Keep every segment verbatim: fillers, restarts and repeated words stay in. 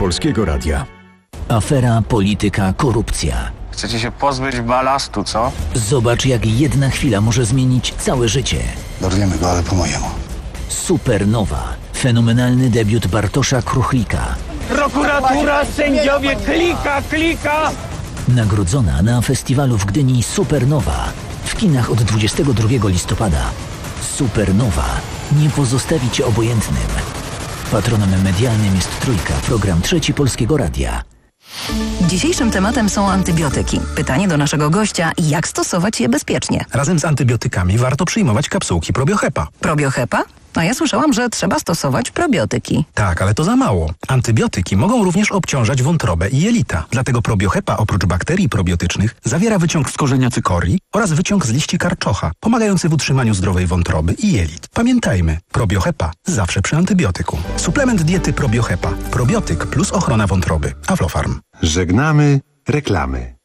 Polskiego Radia. Afera, polityka, korupcja. Chcecie się pozbyć balastu, co? Zobacz, jak jedna chwila może zmienić całe życie. Dorwiemy go, ale po mojemu. Supernowa. Fenomenalny debiut Bartosza Kruchlika. Prokuratura, sędziowie, klika, klika! Nagrodzona na festiwalu w Gdyni Supernowa. W kinach od dwudziestego drugiego listopada. Supernowa. Nie pozostawi cię obojętnym. Patronem medialnym jest Trójka, program Trzeci Polskiego Radia. Dzisiejszym tematem są antybiotyki. Pytanie do naszego gościa, jak stosować je bezpiecznie? Razem z antybiotykami warto przyjmować kapsułki Probiohepa. Probiohepa? A ja słyszałam, że trzeba stosować probiotyki. Tak, ale to za mało. Antybiotyki mogą również obciążać wątrobę i jelita. Dlatego Probiohepa oprócz bakterii probiotycznych zawiera wyciąg z korzenia cykorii oraz wyciąg z liści karczocha, pomagający w utrzymaniu zdrowej wątroby i jelit. Pamiętajmy, Probiohepa zawsze przy antybiotyku. Suplement diety Probiohepa. Probiotyk plus ochrona wątroby. Aflofarm. Żegnamy reklamy.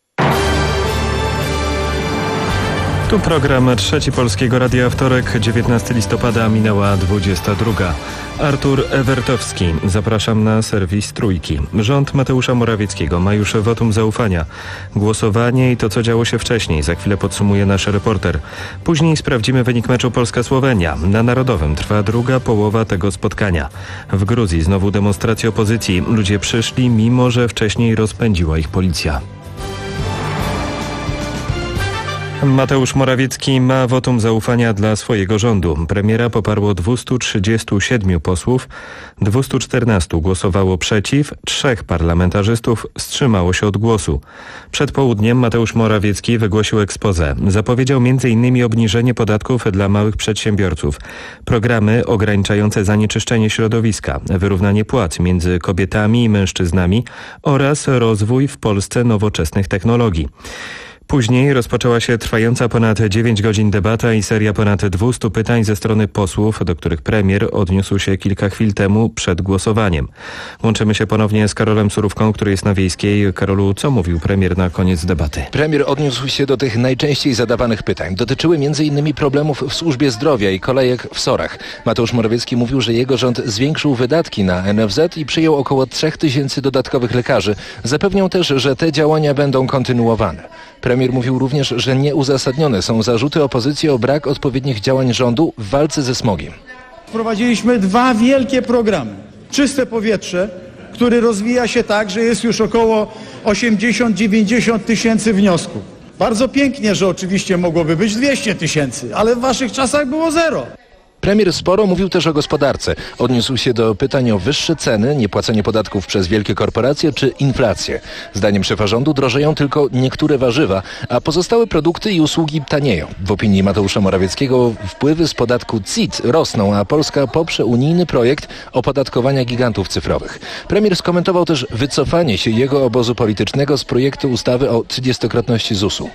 Tu program Trzeci Polskiego Radia, wtorek, dziewiętnastego listopada, minęła dwudziesta druga. Artur Ewertowski, zapraszam na serwis Trójki. Rząd Mateusza Morawieckiego ma już wotum zaufania. Głosowanie i to, co działo się wcześniej, za chwilę podsumuje nasz reporter. Później sprawdzimy wynik meczu Polska-Słowenia. Na Narodowym trwa druga połowa tego spotkania. W Gruzji znowu demonstracje opozycji. Ludzie przyszli, mimo że wcześniej rozpędziła ich policja. Mateusz Morawiecki ma wotum zaufania dla swojego rządu. Premiera poparło dwieście trzydzieści siedem posłów, dwieście czternaście głosowało przeciw, trzech parlamentarzystów wstrzymało się od głosu. Przed południem Mateusz Morawiecki wygłosił exposé. Zapowiedział między innymi obniżenie podatków dla małych przedsiębiorców, programy ograniczające zanieczyszczenie środowiska, wyrównanie płac między kobietami i mężczyznami oraz rozwój w Polsce nowoczesnych technologii. Później rozpoczęła się trwająca ponad dziewięć godzin debata i seria ponad dwieście pytań ze strony posłów, do których premier odniósł się kilka chwil temu przed głosowaniem. Łączymy się ponownie z Karolem Surówką, który jest na Wiejskiej. Karolu, co mówił premier na koniec debaty? Premier odniósł się do tych najczęściej zadawanych pytań. Dotyczyły między innymi problemów w służbie zdrowia i kolejek w Sorach. Mateusz Morawiecki mówił, że jego rząd zwiększył wydatki na N F Z i przyjął około trzech tysięcy dodatkowych lekarzy. Zapewniał też, że te działania będą kontynuowane. Premier mówił również, że nieuzasadnione są zarzuty opozycji o brak odpowiednich działań rządu w walce ze smogiem. Wprowadziliśmy dwa wielkie programy. Czyste powietrze, który rozwija się tak, że jest już około osiemdziesiąt do dziewięćdziesięciu tysięcy wniosków. Bardzo pięknie, że oczywiście mogłoby być dwieście tysięcy, ale w waszych czasach było zero. Premier sporo mówił też o gospodarce. Odniósł się do pytań o wyższe ceny, niepłacenie podatków przez wielkie korporacje czy inflację. Zdaniem szefa rządu drożeją tylko niektóre warzywa, a pozostałe produkty i usługi tanieją. W opinii Mateusza Morawieckiego wpływy z podatku C I T rosną, a Polska poprze unijny projekt opodatkowania gigantów cyfrowych. Premier skomentował też wycofanie się jego obozu politycznego z projektu ustawy o trzydziestokrotności zusu.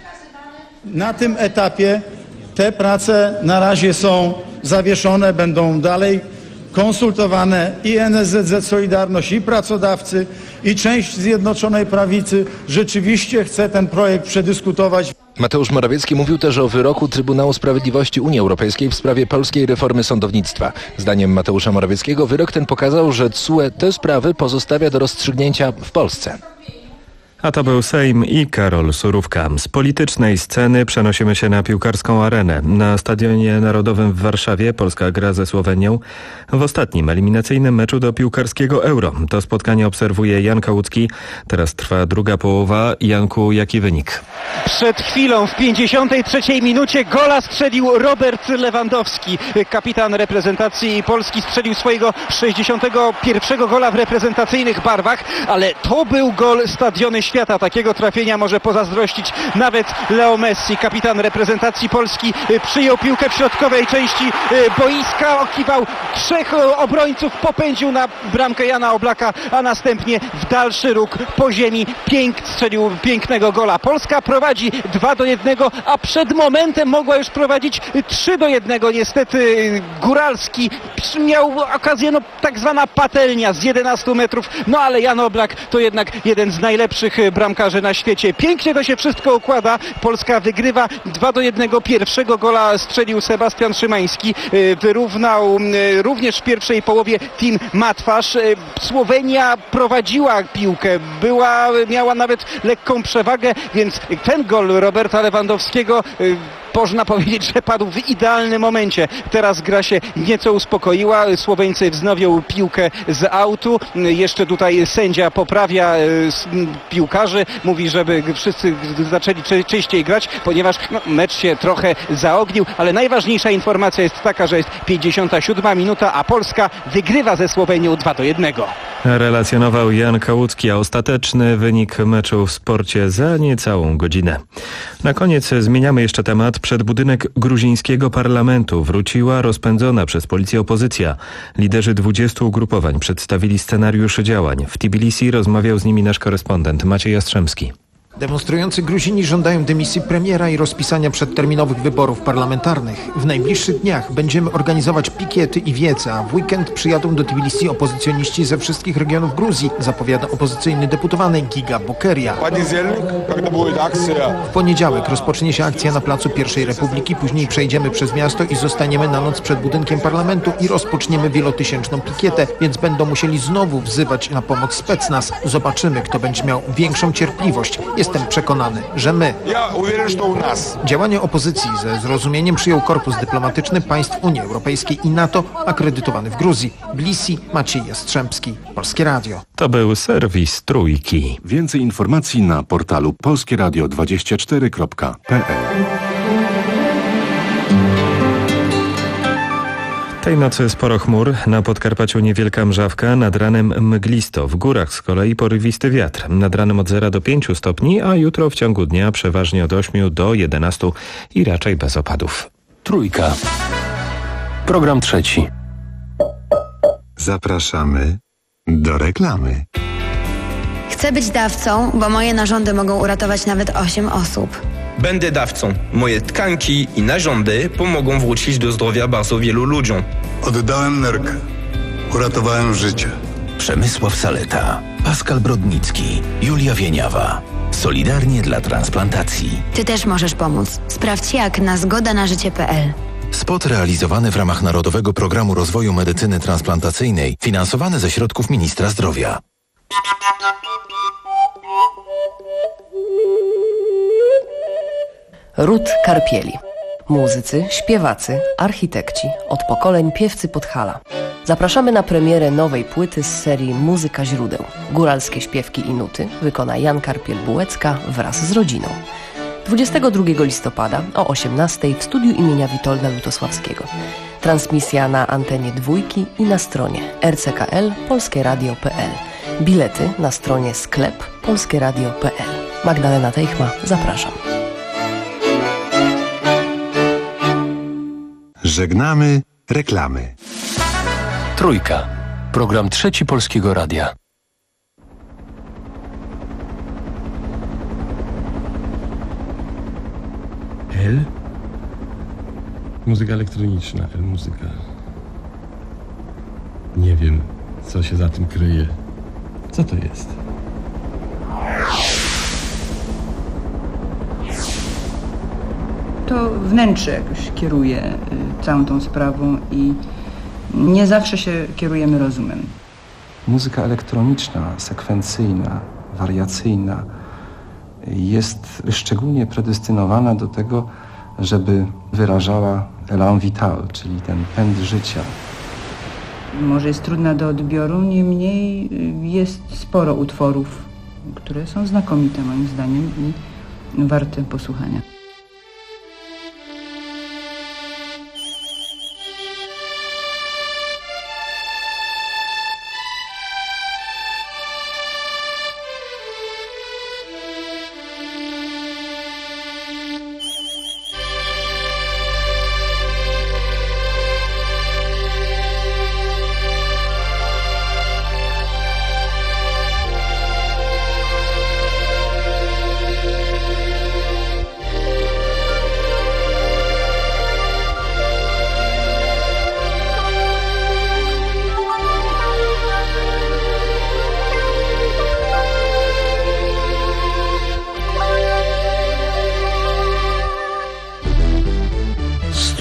Na tym etapie te prace na razie są zawieszone, będą dalej konsultowane i N S Z Z Solidarność, i pracodawcy, i część Zjednoczonej Prawicy rzeczywiście chce ten projekt przedyskutować. Mateusz Morawiecki mówił też o wyroku Trybunału Sprawiedliwości Unii Europejskiej w sprawie polskiej reformy sądownictwa. Zdaniem Mateusza Morawieckiego wyrok ten pokazał, że T S U E te sprawy pozostawia do rozstrzygnięcia w Polsce. A to był Sejm i Karol Surówka. Z politycznej sceny przenosimy się na piłkarską arenę. Na Stadionie Narodowym w Warszawie Polska gra ze Słowenią w ostatnim eliminacyjnym meczu do piłkarskiego Euro. To spotkanie obserwuje Jan Kałucki. Teraz trwa druga połowa. Janku, jaki wynik? Przed chwilą w pięćdziesiątej trzeciej minucie gola strzelił Robert Lewandowski. Kapitan reprezentacji Polski strzelił swojego sześćdziesiątego pierwszego gola w reprezentacyjnych barwach, ale to był gol stadiony świata. Takiego trafienia może pozazdrościć nawet Leo Messi. Kapitan reprezentacji Polski przyjął piłkę w środkowej części boiska, okiwał trzech obrońców, popędził na bramkę Jana Oblaka, a następnie w dalszy róg po ziemi pięk, strzelił pięknego gola. Polska prowadzi dwa do jednego, a przed momentem mogła już prowadzić trzy do jednego. Niestety Góralski miał okazję, no tak zwana patelnia z jedenastu metrów, no ale Jan Oblak to jednak jeden z najlepszych bramkarzy na świecie. Pięknie to się wszystko układa. Polska wygrywa dwa do jednego. Pierwszego gola strzelił Sebastian Szymański. Wyrównał również w pierwszej połowie Tim Matwarz. Słowenia prowadziła piłkę. Była, miała nawet lekką przewagę, więc ten gol Roberta Lewandowskiego można powiedzieć, że padł w idealnym momencie. Teraz gra się nieco uspokoiła. Słoweńcy wznowią piłkę z autu. Jeszcze tutaj sędzia poprawia piłkarzy. Mówi, żeby wszyscy zaczęli częściej grać, ponieważ no, mecz się trochę zaognił, ale najważniejsza informacja jest taka, że jest pięćdziesiąta siódma minuta, a Polska wygrywa ze Słowenią dwa do jednego. Relacjonował Jan Kałucki, a ostateczny wynik meczu w sporcie za niecałą godzinę. Na koniec zmieniamy jeszcze temat. Przed budynek gruzińskiego parlamentu wróciła rozpędzona przez policję opozycja. Liderzy dwudziestu ugrupowań przedstawili scenariusze działań. W Tbilisi rozmawiał z nimi nasz korespondent Maciej Jastrzębski. Demonstrujący Gruzini żądają dymisji premiera i rozpisania przedterminowych wyborów parlamentarnych. W najbliższych dniach będziemy organizować pikiety i wiece, a w weekend przyjadą do Tbilisi opozycjoniści ze wszystkich regionów Gruzji, zapowiada opozycyjny deputowany Giga Bokeria. W poniedziałek rozpocznie się akcja na placu Pierwszej Republiki, później przejdziemy przez miasto i zostaniemy na noc przed budynkiem parlamentu i rozpoczniemy wielotysięczną pikietę, więc będą musieli znowu wzywać na pomoc specnaz. Zobaczymy, kto będzie miał większą cierpliwość. Jestem przekonany, że my. Działania opozycji ze zrozumieniem przyjął Korpus Dyplomatyczny państw Unii Europejskiej i NATO akredytowany w Gruzji. Tbilisi, Maciej Jastrzębski, Polskie Radio. To był serwis Trójki. Więcej informacji na portalu polskie radio dwadzieścia cztery kropka p l. Tej nocy sporo chmur, na Podkarpaciu niewielka mrzawka, nad ranem mglisto, w górach z kolei porywisty wiatr. Nad ranem od zera do pięciu stopni, a jutro w ciągu dnia przeważnie od ośmiu do jedenastu i raczej bez opadów. Trójka. Program trzeci. Zapraszamy do reklamy. Chcę być dawcą, bo moje narządy mogą uratować nawet osiem osób. Będę dawcą. Moje tkanki i narządy pomogą wrócić do zdrowia bardzo wielu ludziom. Oddałem nerkę. Uratowałem życie. Przemysław Saleta, Pascal Brodnicki, Julia Wieniawa. Solidarnie dla transplantacji. Ty też możesz pomóc. Sprawdź jak na zgoda na życie kropka p l. Spot realizowany w ramach Narodowego Programu Rozwoju Medycyny Transplantacyjnej, finansowany ze środków Ministra Zdrowia. Ród Karpieli. Muzycy, śpiewacy, architekci, od pokoleń piewcy Podhala. Zapraszamy na premierę nowej płyty z serii Muzyka źródeł. Góralskie śpiewki i nuty wykona Jan Karpiel-Bułecka wraz z rodziną. dwudziestego drugiego listopada o osiemnastej w studiu imienia Witolda Lutosławskiego. Transmisja na antenie Dwójki i na stronie r c k l polskie radio kropka p l. Bilety na stronie sklep polskie radio kropka p l. Magdalena Teichma, zapraszam. Żegnamy reklamy. Trójka. Program trzeci Polskiego Radia. L? Muzyka elektroniczna, L muzyka. Nie wiem, co się za tym kryje. Co to jest? To wnętrze jakoś kieruje y, całą tą sprawą i nie zawsze się kierujemy rozumem. Muzyka elektroniczna, sekwencyjna, wariacyjna jest szczególnie predestynowana do tego, żeby wyrażała élan vital, czyli ten pęd życia. Może jest trudna do odbioru, niemniej jest sporo utworów, które są znakomite moim zdaniem i warte posłuchania.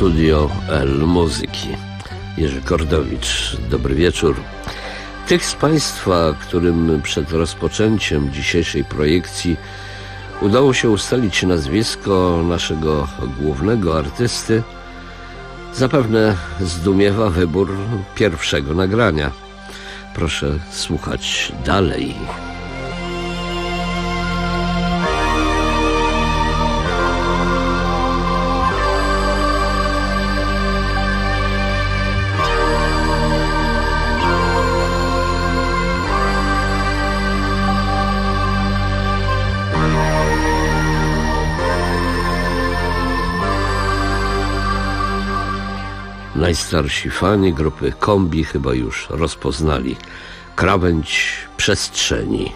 Studio L Muzyki. Jerzy Kordowicz, dobry wieczór. Tych z Państwa, którym przed rozpoczęciem dzisiejszej projekcji udało się ustalić nazwisko naszego głównego artysty, zapewne zdumiewa wybór pierwszego nagrania. Proszę słuchać dalej. Najstarsi fani grupy Kombi chyba już rozpoznali krawędź przestrzeni.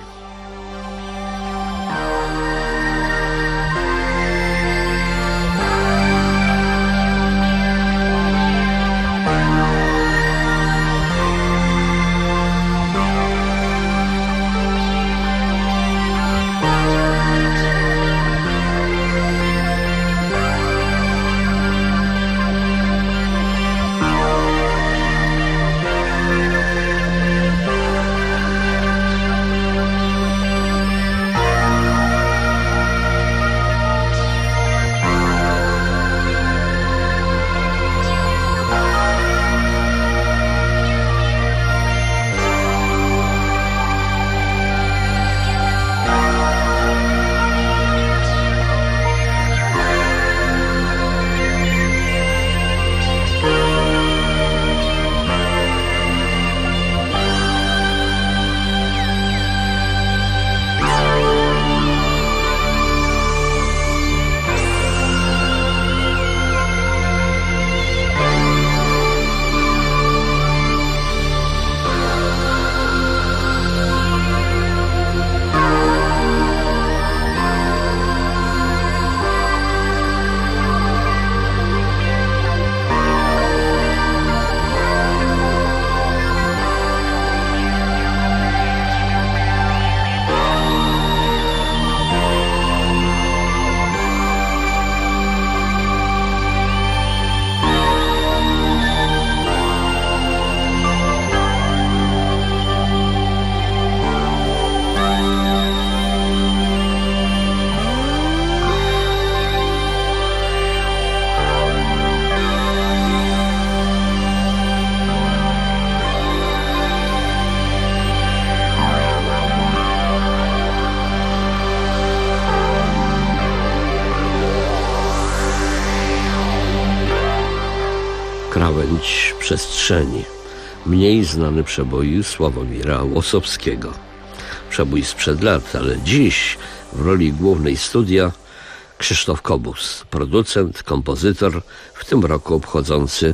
Krawędź przestrzeni. Mniej znany przebój Sławomira Łosowskiego. Przebój sprzed lat, ale dziś w roli głównej studia Krzysztof Kobus, producent, kompozytor, w tym roku obchodzący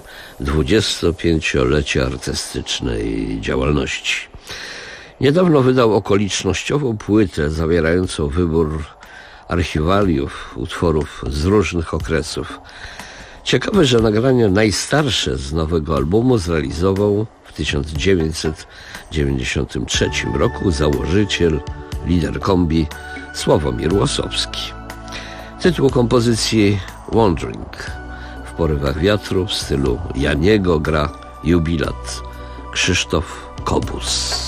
dwudziestopięciolecie artystycznej działalności. Niedawno wydał okolicznościową płytę zawierającą wybór archiwaliów, utworów z różnych okresów. Ciekawe, że nagranie najstarsze z nowego albumu zrealizował w tysiąc dziewięćset dziewięćdziesiątym trzecim roku założyciel, lider Kombi Sławomir Łosowski. Tytuł kompozycji Wandering. W porywach wiatru w stylu Janiego gra jubilat Krzysztof Kobus.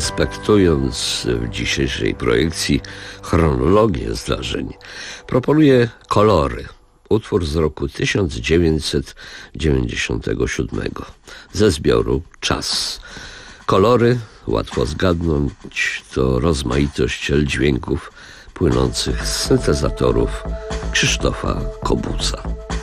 respektując w dzisiejszej projekcji chronologię zdarzeń, proponuję Kolory, utwór z roku tysiąc dziewięćset dziewięćdziesiątego siódmego ze zbioru Czas. Kolory, łatwo zgadnąć, to rozmaitość dźwięków płynących z syntezatorów Krzysztofa Kobuca.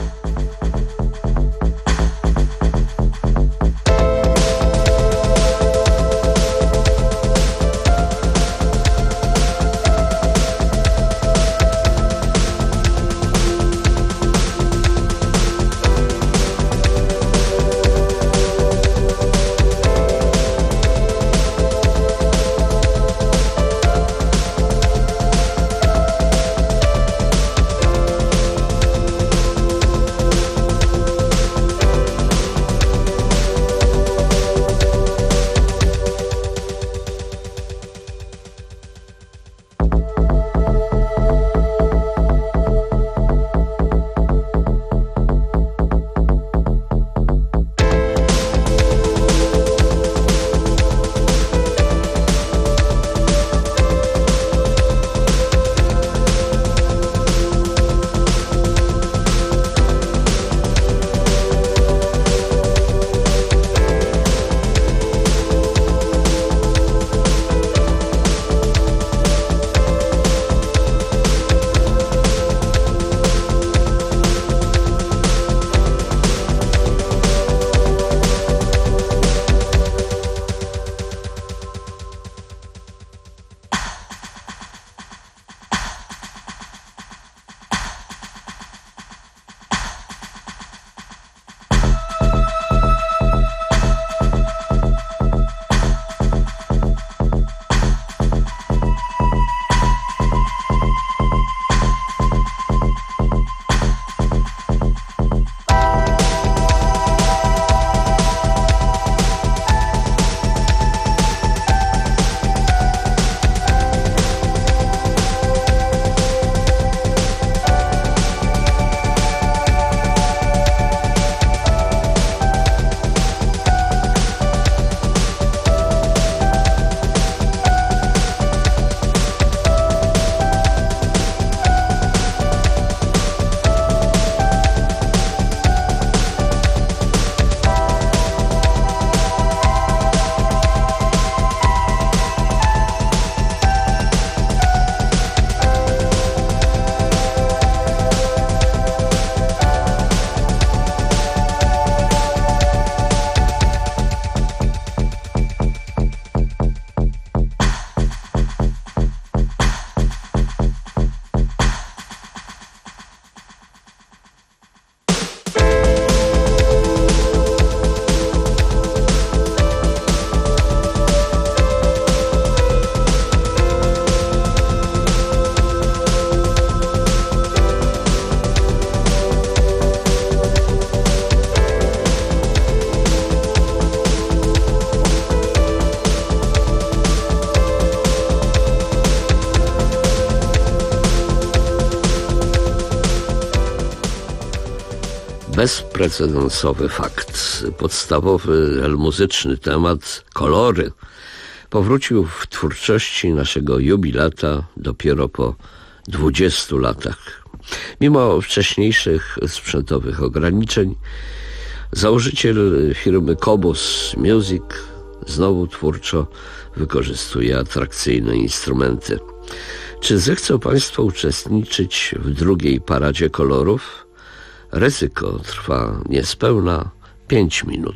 bezprecedensowy fakt. Podstawowy muzyczny temat, kolory, powrócił w twórczości naszego jubilata dopiero po dwudziestu latach. Mimo wcześniejszych sprzętowych ograniczeń, założyciel firmy Cobus Music znowu twórczo wykorzystuje atrakcyjne instrumenty. Czy zechcą Państwo uczestniczyć w drugiej paradzie kolorów? Ryzyko trwa niespełna pięć minut.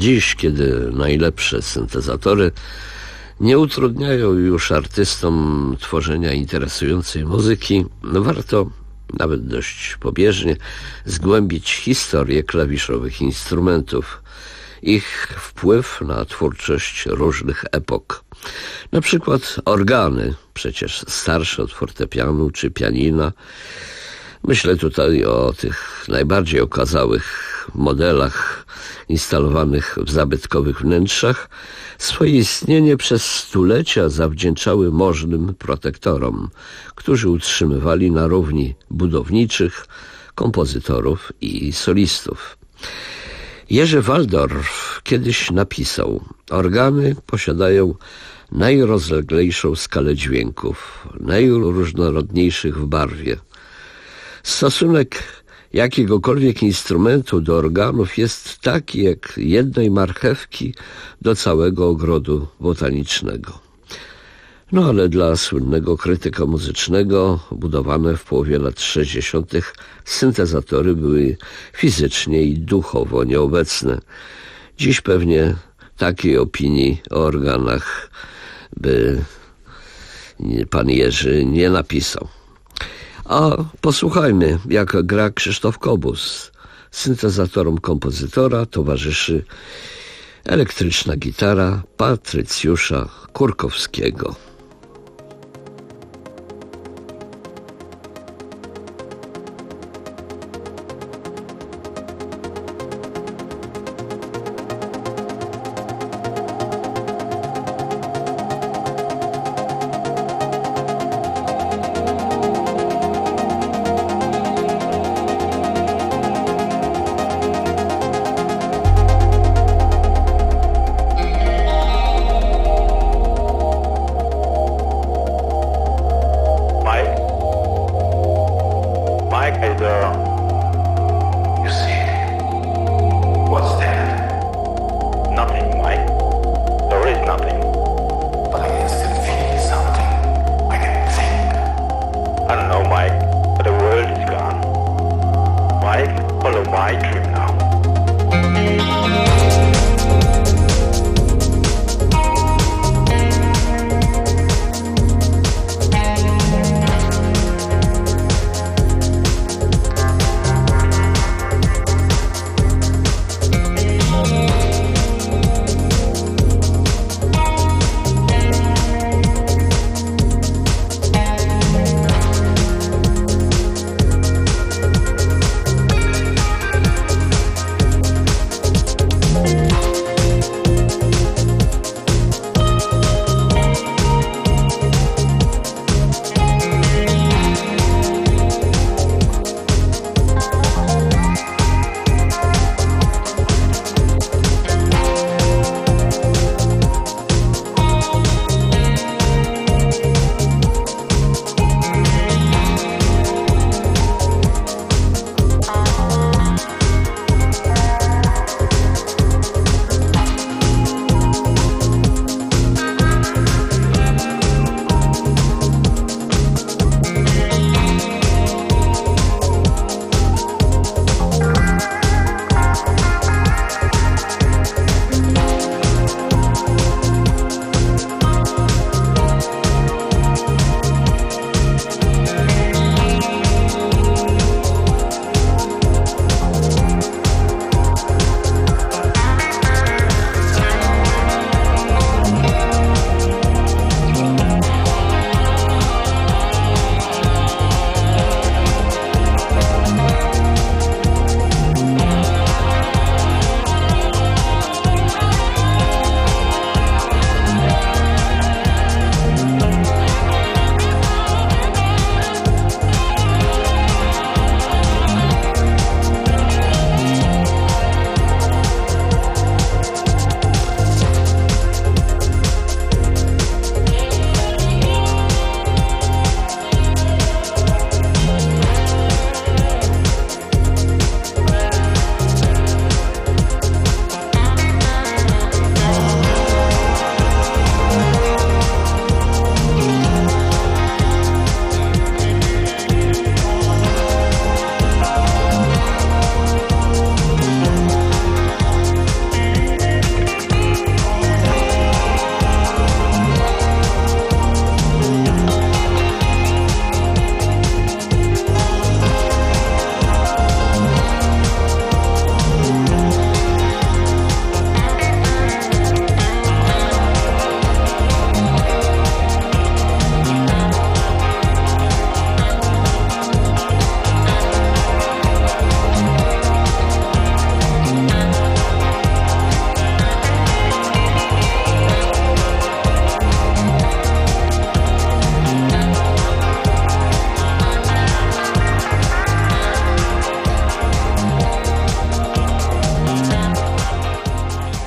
Dziś, kiedy najlepsze syntezatory nie utrudniają już artystom tworzenia interesującej muzyki, warto, nawet dość pobieżnie, zgłębić historię klawiszowych instrumentów, ich wpływ na twórczość różnych epok. Na przykład organy, przecież starsze od fortepianu czy pianina. Myślę tutaj o tych najbardziej okazałych modelach instalowanych w zabytkowych wnętrzach. Swoje istnienie przez stulecia zawdzięczały możnym protektorom, którzy utrzymywali na równi budowniczych, kompozytorów i solistów. Jerzy Waldorf kiedyś napisał: organy posiadają najrozleglejszą skalę dźwięków, najróżnorodniejszych w barwie. Stosunek jakiegokolwiek instrumentu do organów jest taki jak jednej marchewki do całego ogrodu botanicznego. No ale dla słynnego krytyka muzycznego budowane w połowie lat sześćdziesiątych syntezatory były fizycznie i duchowo nieobecne. Dziś pewnie takiej opinii o organach by pan Jerzy nie napisał. A posłuchajmy, jak gra Krzysztof Kobus. Syntezatorom kompozytora towarzyszy elektryczna gitara Patrycjusza Kurkowskiego.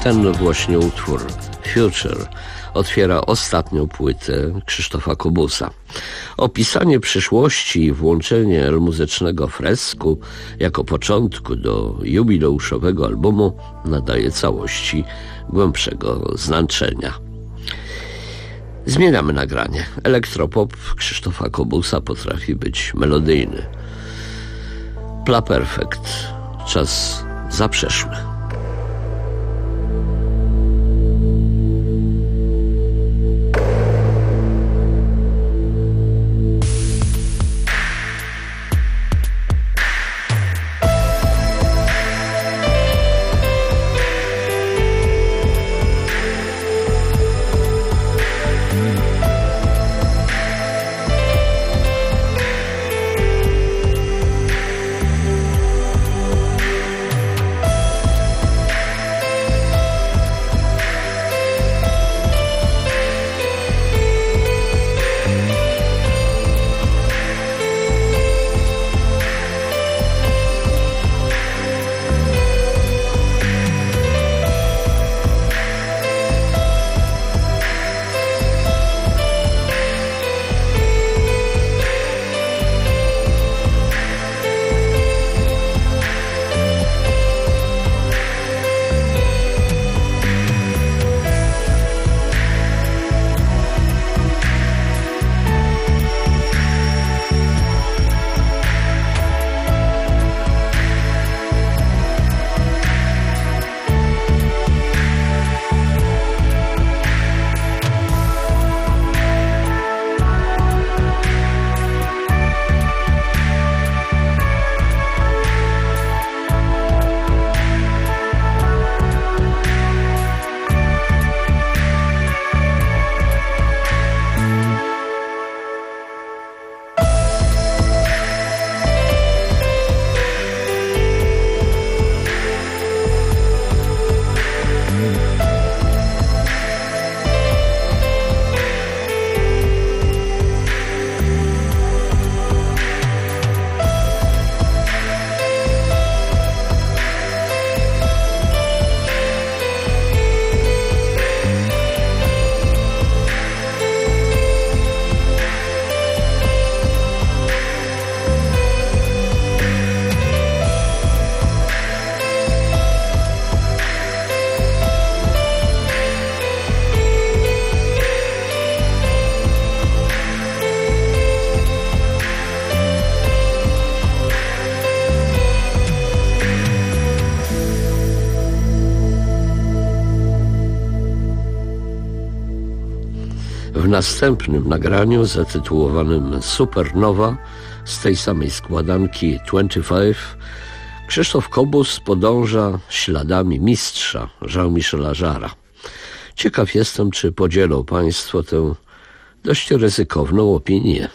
Ten właśnie utwór Future otwiera ostatnią płytę Krzysztofa Kobusa. Opisanie przyszłości i włączenie muzycznego fresku jako początku do jubileuszowego albumu nadaje całości głębszego znaczenia. Zmieniamy nagranie. Elektropop Krzysztofa Kobusa potrafi być melodyjny. Pla Perfect. Czas zaprzeszły. W następnym nagraniu zatytułowanym Supernowa z tej samej składanki dwadzieścia pięć Krzysztof Kobus podąża śladami mistrza Jean-Michela Jarre'a. Ciekaw jestem, czy podzielą Państwo tę dość ryzykowną opinię.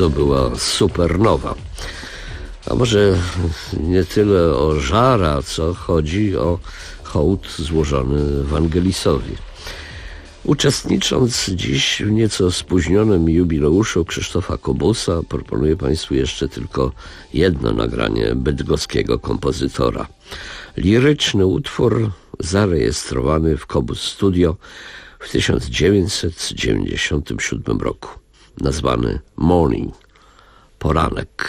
to była supernowa. A może nie tyle o Żara, co chodzi o hołd złożony Wangelisowi. Uczestnicząc dziś w nieco spóźnionym jubileuszu Krzysztofa Kobusa, proponuję Państwu jeszcze tylko jedno nagranie bydgoskiego kompozytora. Liryczny utwór zarejestrowany w Kobus Studio w tysiąc dziewięćset dziewięćdziesiątym siódmym roku, nazwany Morning, poranek.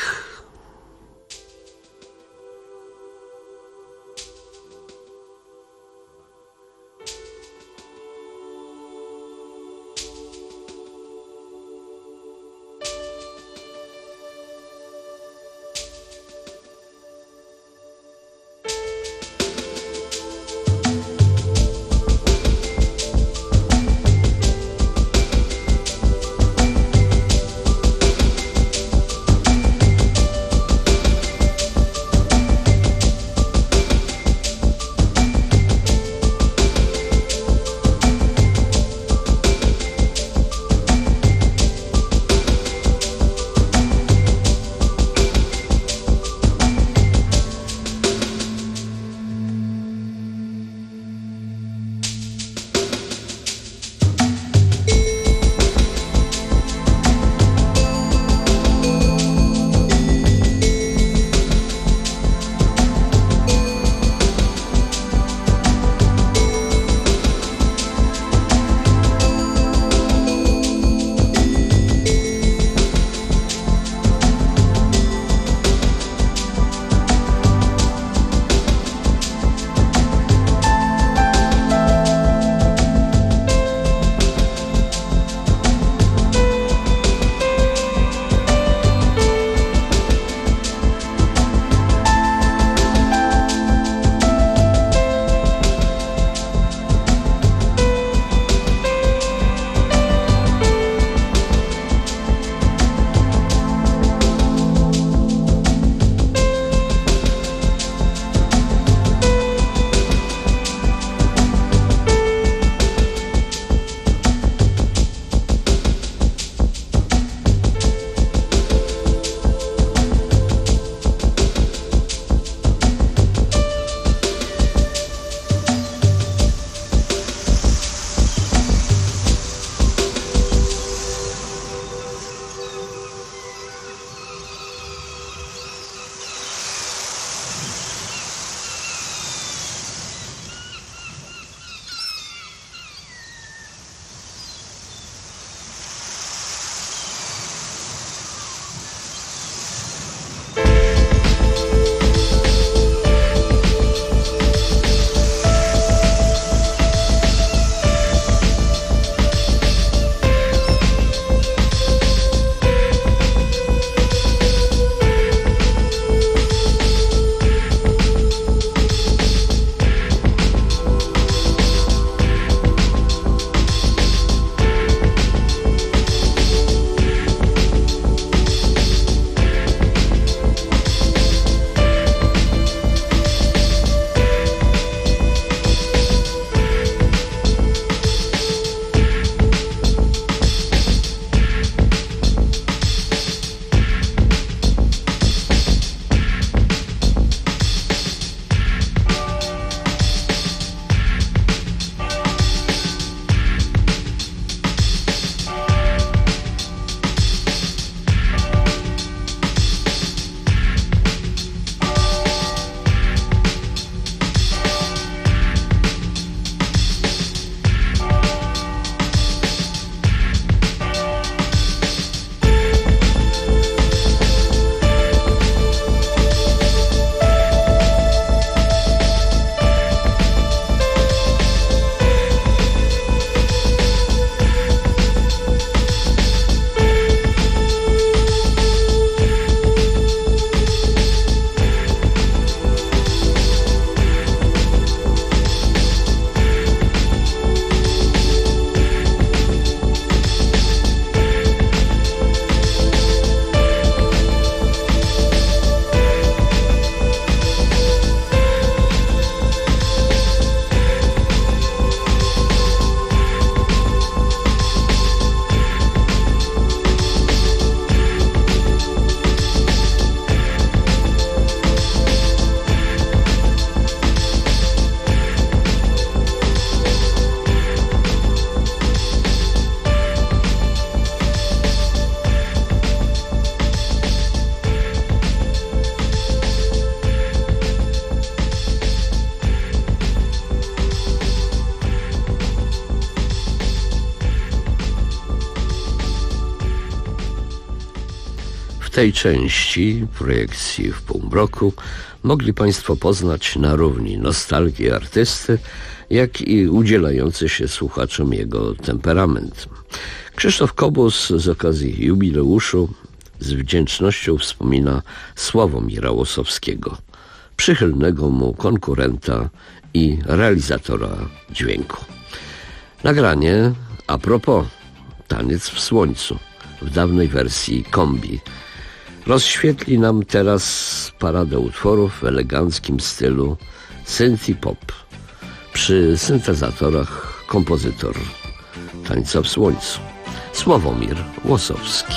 tej części projekcji w półmroku mogli Państwo poznać na równi nostalgię artysty, jak i udzielający się słuchaczom jego temperament. Krzysztof Kobus z okazji jubileuszu z wdzięcznością wspomina Sławomira Łosowskiego, przychylnego mu konkurenta i realizatora dźwięku. Nagranie a propos Taniec w słońcu w dawnej wersji kombi rozświetli nam teraz paradę utworów w eleganckim stylu synthi pop. Przy syntezatorach kompozytor Tańca w słońcu Sławomir Łosowski.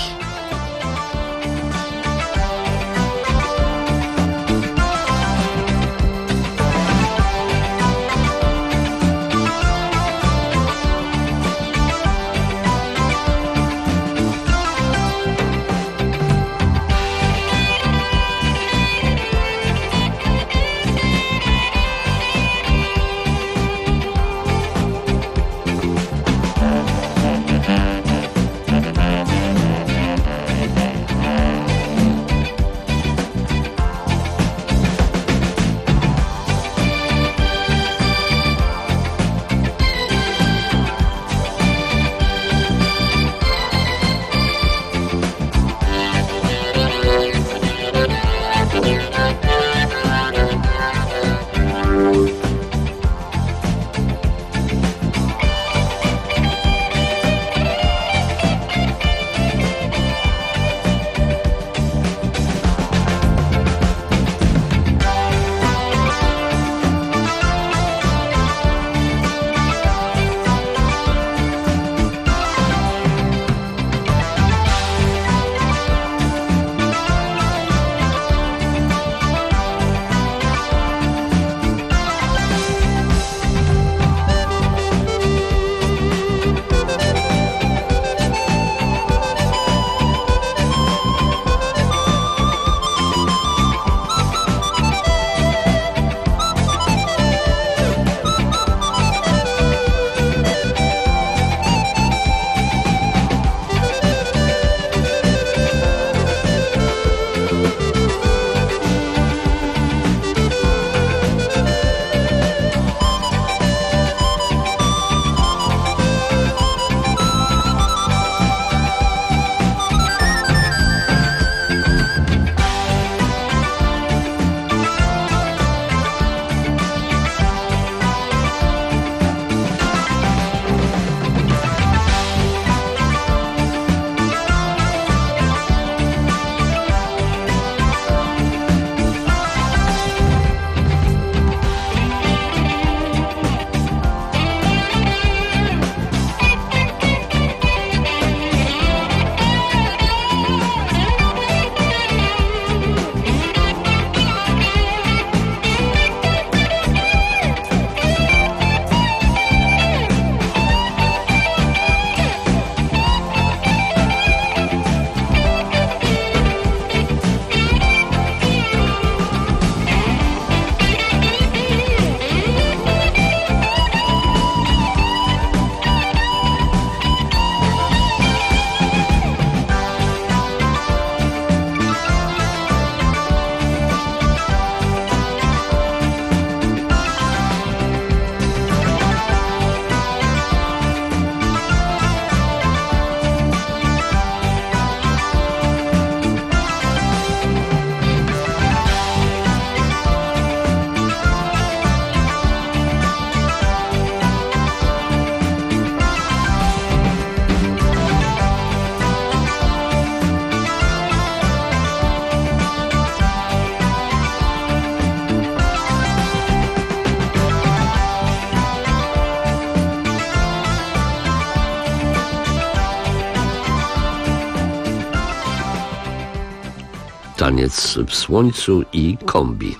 Taniec w słońcu i kombi.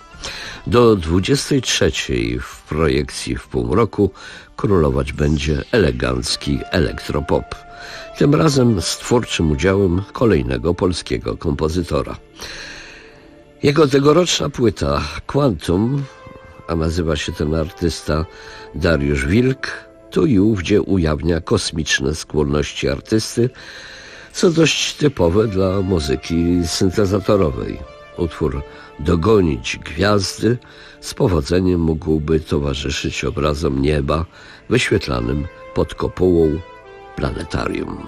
Do dwudziestej trzeciej w projekcji w półmroku królować będzie elegancki elektropop. Tym razem z twórczym udziałem kolejnego polskiego kompozytora. Jego tegoroczna płyta Quantum, a nazywa się ten artysta Dariusz Wilk, tu i ówdzie ujawnia kosmiczne skłonności artysty, co dość typowe dla muzyki syntezatorowej. Utwór Dogonić Gwiazdy z powodzeniem mógłby towarzyszyć obrazom nieba wyświetlanym pod kopułą planetarium.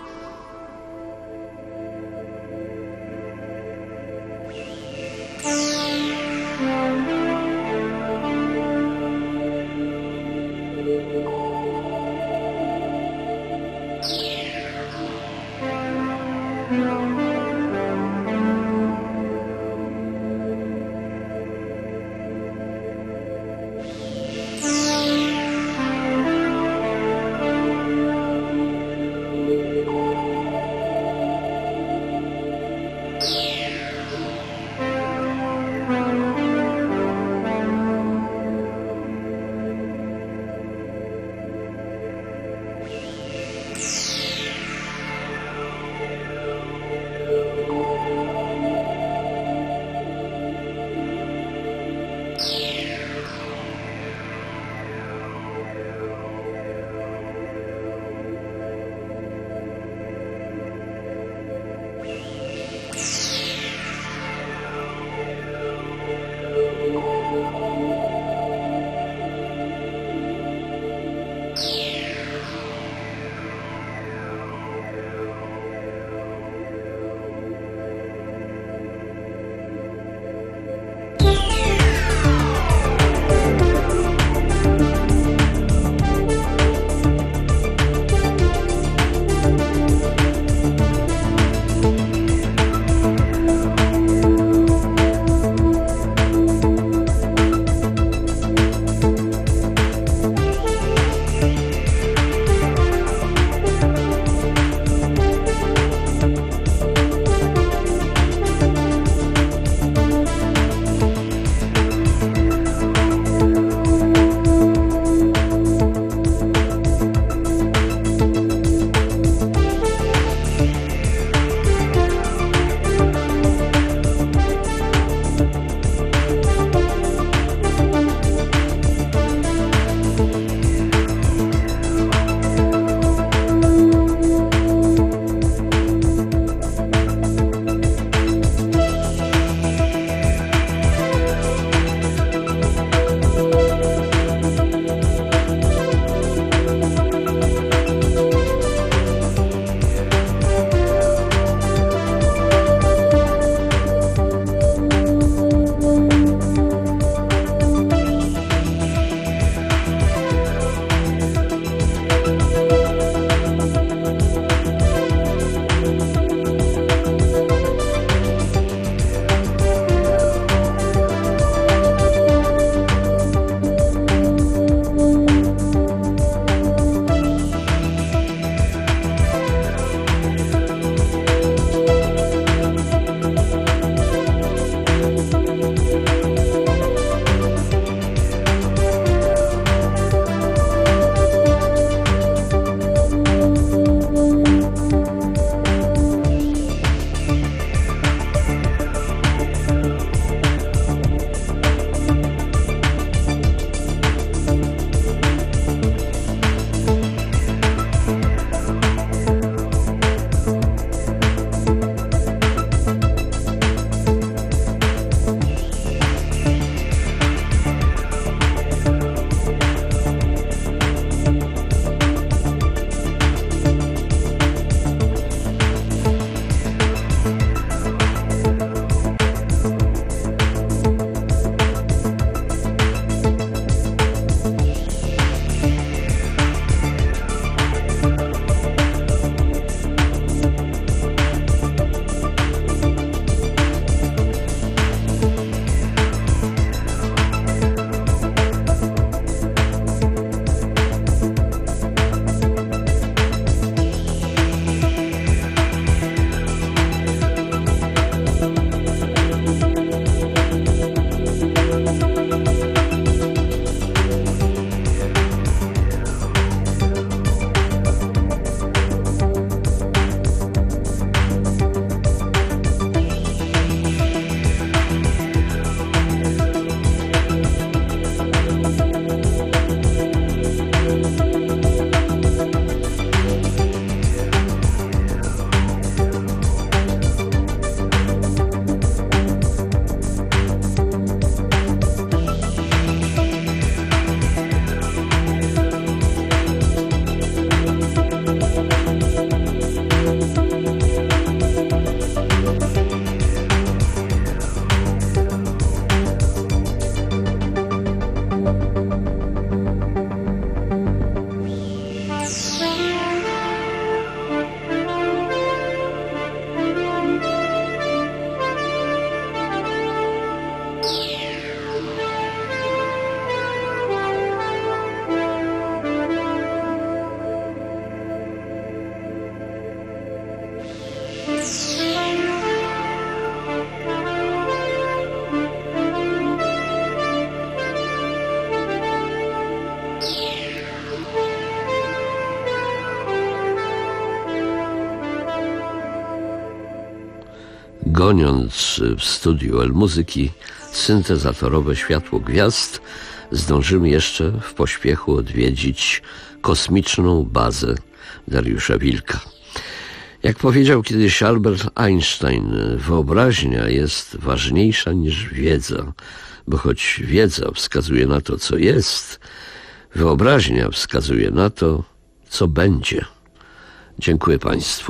goniąc w studiu L-Muzyki syntezatorowe światło gwiazd, zdążymy jeszcze w pośpiechu odwiedzić kosmiczną bazę Dariusza Wilka. Jak powiedział kiedyś Albert Einstein, wyobraźnia jest ważniejsza niż wiedza, bo choć wiedza wskazuje na to, co jest, wyobraźnia wskazuje na to, co będzie. Dziękuję Państwu.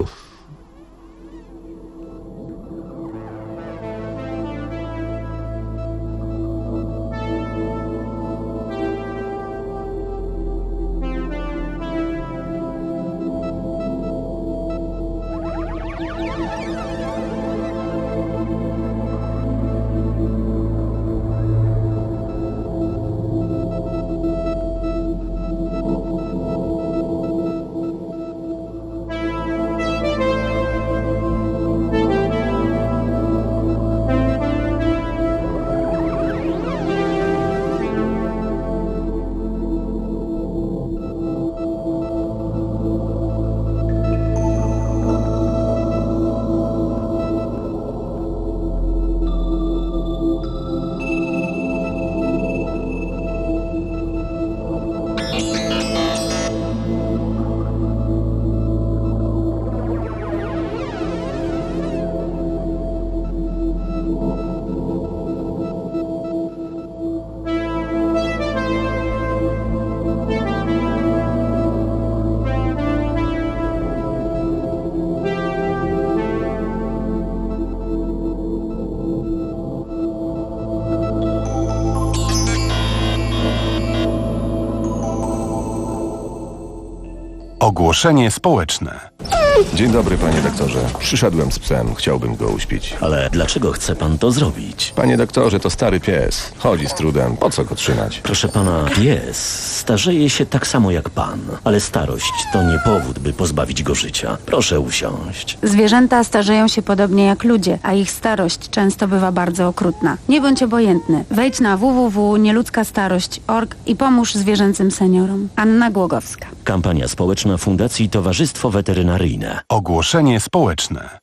Ogłoszenie społeczne. Dzień dobry, panie doktorze. Przyszedłem z psem, chciałbym go uśpić. Ale dlaczego chce pan to zrobić? Panie doktorze, to stary pies. Chodzi z trudem. Po co go trzymać? Proszę pana, pies starzeje się tak samo jak pan, ale starość to nie powód, by pozbawić go życia. Proszę usiąść. Zwierzęta starzeją się podobnie jak ludzie, a ich starość często bywa bardzo okrutna. Nie bądź obojętny. Wejdź na w w w kropka nieludzka starość kropka org i pomóż zwierzęcym seniorom. Anna Głogowska. Kampania społeczna Fundacji Towarzystwo Weterynaryjne. Ogłoszenie społeczne.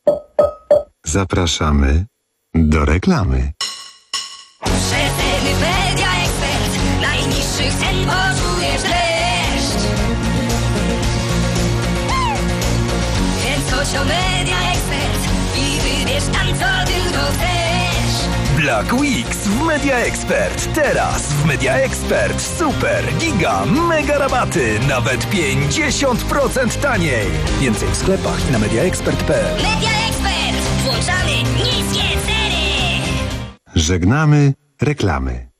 Zapraszamy do reklamy. Przeceny Media Expert. Najniższych cen poczujesz deszcz. Więc chodź do Media Expert i wybierz tam, co tylko chcesz. Black Weeks w Media Expert. Teraz w Media Expert super, giga, mega rabaty. Nawet pięćdziesiąt procent taniej. Więcej w sklepach i na mediaexpert kropka p l. Media Expert. Włączamy niskie ceny. Żegnamy reklamy.